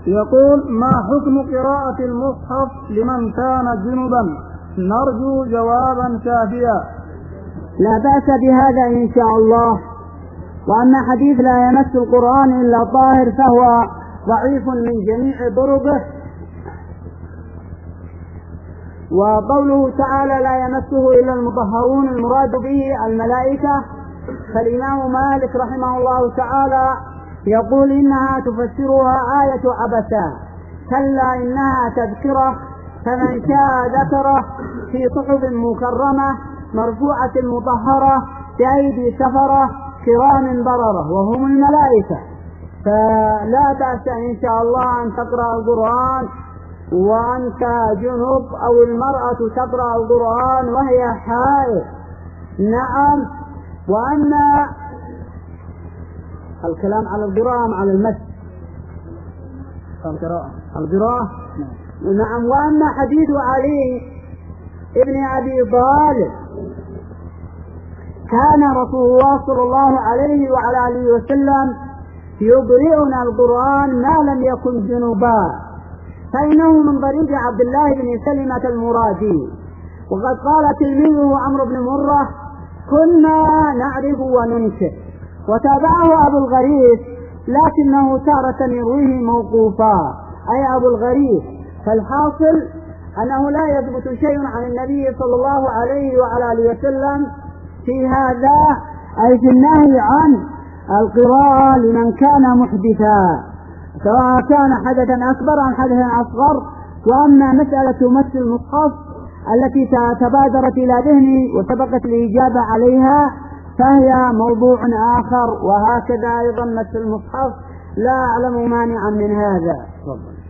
يقول: ما حكم قراءة المصحف لمن كان جنبا؟ نرجو جوابا كافيا. لا بأس بهذا إن شاء الله. وأما حديث لا يمس القرآن إلا طاهر فهو ضعيف من جميع طرقه. وقوله تعالى لا يمسه إلا المطهرون المراد به الملائكة، فالإمام مالك رحمه الله تعالى يقول إنها تفسرها آية عبسا، كلا إنها تذكرة فمن شاء ذكره في صحف مكرمة مرفوعة مطهرة بأيدي سفرة كرام بررة وهم الملائكة. فلا بأس إن شاء الله أن تقرأ القرآن وأنت جنب، أو المرأة تقرأ القرآن وهي حائض. نعم. وأما الكلام على القراءة على المس القراءة. نعم. وأما حديث علي ابن أبي طالب كان رسول الله صلى الله عليه وعلى آله وسلم يقرئنا القرآن ما لم يكن جنبا، فإنه من طريق عبد الله بن سلمة المرادي. وقد قال تلميذه عمرو بن مرة: كنا نعرف وننكر. وتابعه أبو الغريث، لكنه تارة يرويه موقوفا، أي أبو الغريث. فالحاصل أنه لا يثبت شيء عن النبي صلى الله عليه وعلى آله وسلم في هذا، أي في النهي عن القراءة لمن كان محدثا، سواء كان حدثا أكبر أم حدثا أصغر. وأما مسألة مس المصحف التي تبادرت إلى ذهني وسبقت الإجابة عليها فهي موضوع آخر، وهكذا أيضا مس المصحف لا أعلم مانعا من هذا.